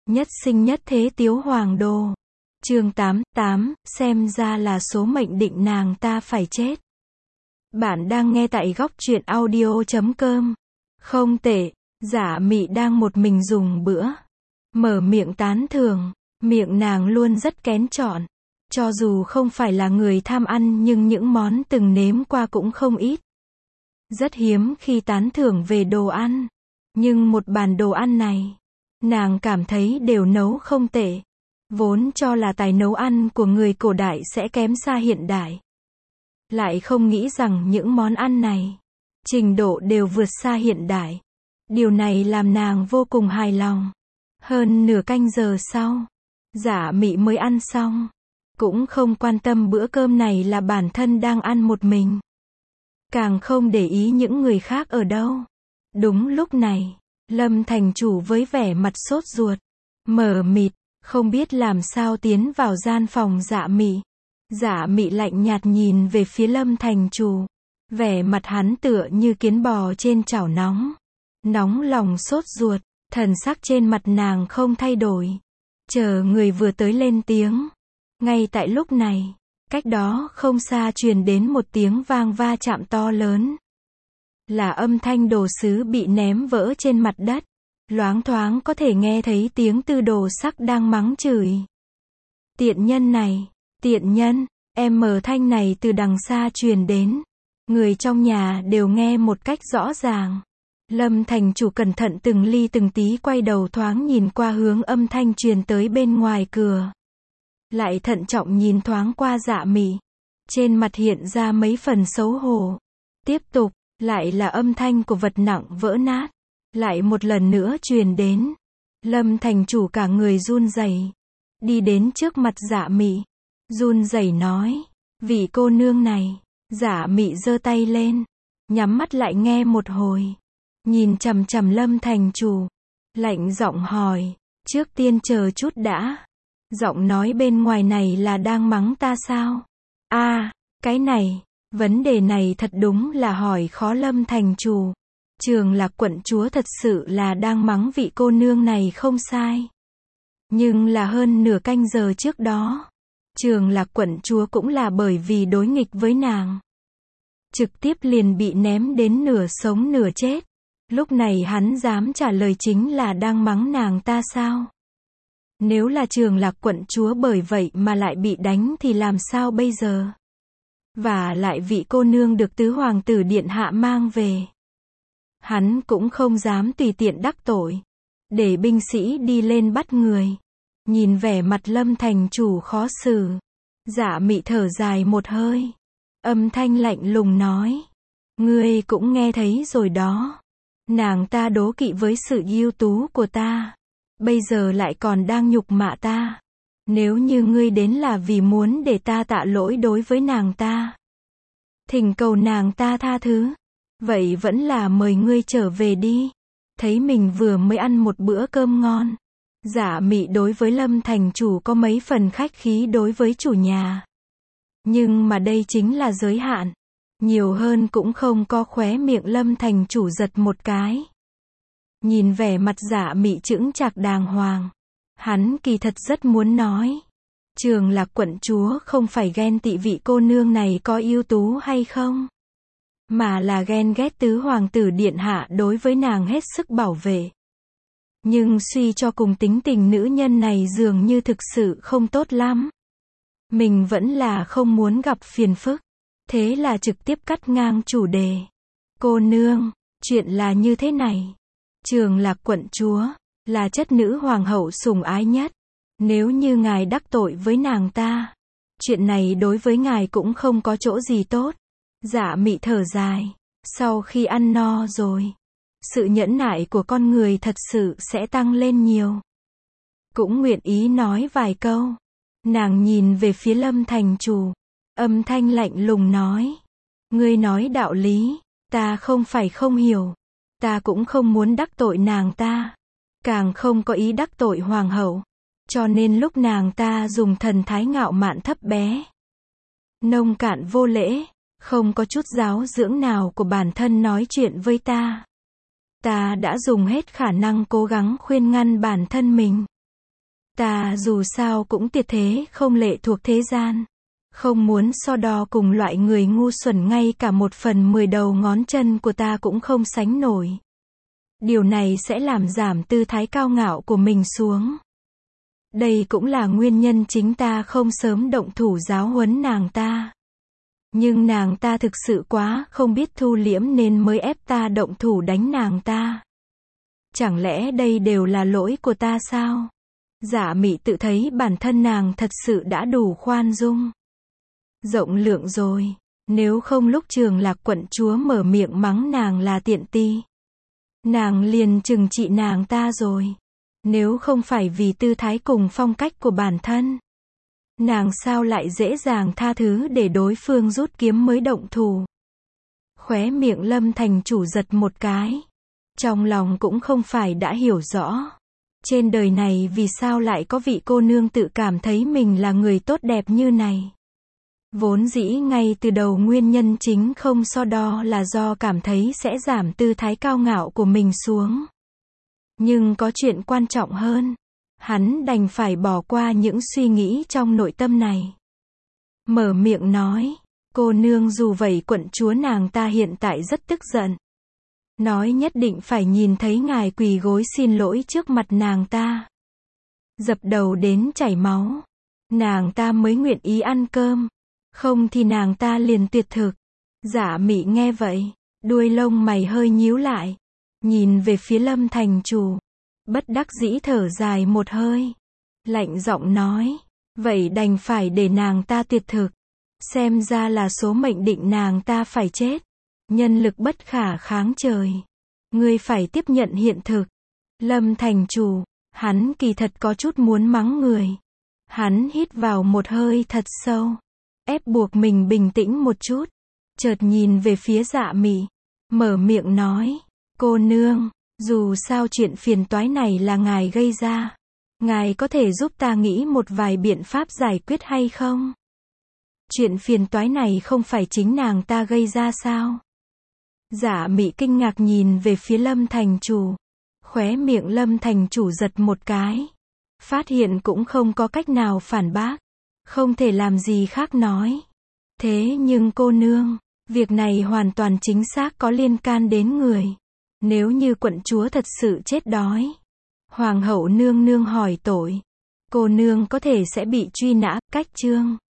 Nhất sinh nhất thế Tiếu Hoàng Đô. Chương 88, xem ra là số mệnh định nàng ta phải chết. Bạn đang nghe tại góc truyện audio.com. Không tệ, Dạ Mị đang một mình dùng bữa. Mở miệng tán thưởng, miệng nàng luôn rất kén chọn. Cho dù không phải là người tham ăn nhưng những món từng nếm qua cũng không ít. Rất hiếm khi tán thưởng về đồ ăn. Nhưng một bàn đồ ăn này, nàng cảm thấy đều nấu không tệ. Vốn cho là tài nấu ăn của người cổ đại sẽ kém xa hiện đại. Lại không nghĩ rằng những món ăn này, trình độ đều vượt xa hiện đại. Điều này làm nàng vô cùng hài lòng. Hơn nửa canh giờ sau, Dạ Mị mới ăn xong. Cũng không quan tâm bữa cơm này là bản thân đang ăn một mình. Càng không để ý những người khác ở đâu. Đúng lúc này, Lâm thành chủ với vẻ mặt sốt ruột, mờ mịt, không biết làm sao tiến vào gian phòng Dạ Mị. Dạ Mị lạnh nhạt nhìn về phía Lâm thành chủ. Vẻ mặt hắn tựa như kiến bò trên chảo nóng. Nóng lòng sốt ruột, thần sắc trên mặt nàng không thay đổi. Chờ người vừa tới lên tiếng. Ngay tại lúc này, cách đó không xa truyền đến một tiếng vang va chạm to lớn. Là âm thanh đồ sứ bị ném vỡ trên mặt đất. Loáng thoáng có thể nghe thấy tiếng Tư Đồ Sắc đang mắng chửi. Tiện nhân này, tiện nhân, thanh này từ đằng xa truyền đến. Người trong nhà đều nghe một cách rõ ràng. Lâm thành chủ cẩn thận từng ly từng tí quay đầu thoáng nhìn qua hướng âm thanh truyền tới bên ngoài cửa. Lại thận trọng nhìn thoáng qua Dạ Mị. Trên mặt hiện ra mấy phần xấu hổ. Tiếp tục, lại là âm thanh của vật nặng vỡ nát. Lại một lần nữa truyền đến. Lâm thành chủ cả người run rẩy, đi đến trước mặt Dạ Mị. Run rẩy nói, vị cô nương này. Dạ Mị giơ tay lên, nhắm mắt lại nghe một hồi. Nhìn chằm chằm Lâm thành chủ. Lạnh giọng hỏi, trước tiên chờ chút đã. Giọng nói bên ngoài này là đang mắng ta sao? Cái này, vấn đề này thật đúng là hỏi khó Lâm thành chủ. Trường Lạc quận chúa thật sự là đang mắng vị cô nương này không sai. Nhưng là hơn nửa canh giờ trước đó. Trường Lạc quận chúa cũng là bởi vì đối nghịch với nàng. Trực tiếp liền bị ném đến nửa sống nửa chết. Lúc này hắn dám trả lời chính là đang mắng nàng ta sao? Nếu là Trường Lạc quận chúa bởi vậy mà lại bị đánh thì làm sao bây giờ? Và lại vị cô nương được tứ hoàng tử điện hạ mang về. Hắn cũng không dám tùy tiện đắc tội. Để binh sĩ đi lên bắt người. Nhìn vẻ mặt Lâm thành chủ khó xử. Dạ Mị thở dài một hơi. Âm thanh lạnh lùng nói. Ngươi cũng nghe thấy rồi đó. Nàng ta đố kỵ với sự ưu tú của ta. Bây giờ lại còn đang nhục mạ ta. Nếu như ngươi đến là vì muốn để ta tạ lỗi đối với nàng ta. Thỉnh cầu nàng ta tha thứ. Vậy vẫn là mời ngươi trở về đi. Thấy mình vừa mới ăn một bữa cơm ngon. Dạ Mị đối với Lâm thành chủ có mấy phần khách khí đối với chủ nhà. Nhưng mà đây chính là giới hạn. Nhiều hơn cũng không có, khóe miệng Lâm thành chủ giật một cái. Nhìn vẻ mặt Dạ Mị chững chạc đàng hoàng. Hắn kỳ thật rất muốn nói. Trường Lạc quận chúa không phải ghen tị vị cô nương này có ưu tú hay không. Mà là ghen ghét tứ hoàng tử điện hạ đối với nàng hết sức bảo vệ. Nhưng suy cho cùng tính tình nữ nhân này dường như thực sự không tốt lắm. Mình vẫn là không muốn gặp phiền phức. Thế là trực tiếp cắt ngang chủ đề. Cô nương, chuyện là như thế này. Trường Lạc quận chúa, là chất nữ hoàng hậu sủng ái nhất. Nếu như ngài đắc tội với nàng ta, chuyện này đối với ngài cũng không có chỗ gì tốt. Dạ Mị thở dài. Sau khi ăn no rồi, sự nhẫn nại của con người thật sự sẽ tăng lên nhiều. Cũng nguyện ý nói vài câu. Nàng nhìn về phía Lâm thành chủ. Âm thanh lạnh lùng nói. Ngươi nói đạo lý, ta không phải không hiểu. Ta cũng không muốn đắc tội nàng ta. Càng không có ý đắc tội hoàng hậu. Cho nên lúc nàng ta dùng thần thái ngạo mạn thấp bé, nông cạn vô lễ, không có chút giáo dưỡng nào của bản thân nói chuyện với ta. Ta đã dùng hết khả năng cố gắng khuyên ngăn bản thân mình. Ta dù sao cũng tuyệt thế không lệ thuộc thế gian. Không muốn so đo cùng loại người ngu xuẩn, ngay cả 1/10 đầu ngón chân của ta cũng không sánh nổi. Điều này sẽ làm giảm tư thái cao ngạo của mình xuống. Đây cũng là nguyên nhân chính ta không sớm động thủ giáo huấn nàng ta. Nhưng nàng ta thực sự quá không biết thu liễm nên mới ép ta động thủ đánh nàng ta. Chẳng lẽ đây đều là lỗi của ta sao? Dạ Mị tự thấy bản thân nàng thật sự đã đủ khoan dung, rộng lượng rồi. Nếu không lúc Trường Lạc quận chúa mở miệng mắng nàng là tiện ti, nàng liền trừng trị nàng ta rồi. Nếu không phải vì tư thái cùng phong cách của bản thân, nàng sao lại dễ dàng tha thứ để đối phương rút kiếm mới động thủ. Khóe miệng Lâm thành chủ giật một cái. Trong lòng cũng không phải đã hiểu rõ. Trên đời này vì sao lại có vị cô nương tự cảm thấy mình là người tốt đẹp như này. Vốn dĩ ngay từ đầu nguyên nhân chính không so đo là do cảm thấy sẽ giảm tư thái cao ngạo của mình xuống. Nhưng có chuyện quan trọng hơn. Hắn đành phải bỏ qua những suy nghĩ trong nội tâm này. Mở miệng nói, cô nương dù vậy quận chúa nàng ta hiện tại rất tức giận. Nói nhất định phải nhìn thấy ngài quỳ gối xin lỗi trước mặt nàng ta. Dập đầu đến chảy máu. Nàng ta mới nguyện ý ăn cơm. Không thì nàng ta liền tuyệt thực. Dạ Mị nghe vậy, đuôi lông mày hơi nhíu lại. Nhìn về phía Lâm thành chủ. Bất đắc dĩ thở dài một hơi. Lạnh giọng nói, vậy đành phải để nàng ta tuyệt thực. Xem ra là số mệnh định nàng ta phải chết. Nhân lực bất khả kháng trời. Ngươi phải tiếp nhận hiện thực. Lâm thành chủ, hắn kỳ thật có chút muốn mắng người. Hắn hít vào một hơi thật sâu, ép buộc mình bình tĩnh một chút. Chợt nhìn về phía Dạ Mị, mở miệng nói, cô nương, dù sao chuyện phiền toái này là ngài gây ra. Ngài có thể giúp ta nghĩ một vài biện pháp giải quyết hay không? Chuyện phiền toái này không phải chính nàng ta gây ra sao? Dạ Mị kinh ngạc nhìn về phía Lâm thành chủ. Khóe miệng Lâm thành chủ giật một cái. Phát hiện cũng không có cách nào phản bác. Không thể làm gì khác nói. Thế nhưng cô nương, việc này hoàn toàn chính xác có liên can đến người. Nếu như quận chúa thật sự chết đói, hoàng hậu nương nương hỏi tội, cô nương có thể sẽ bị truy nã, cách chương.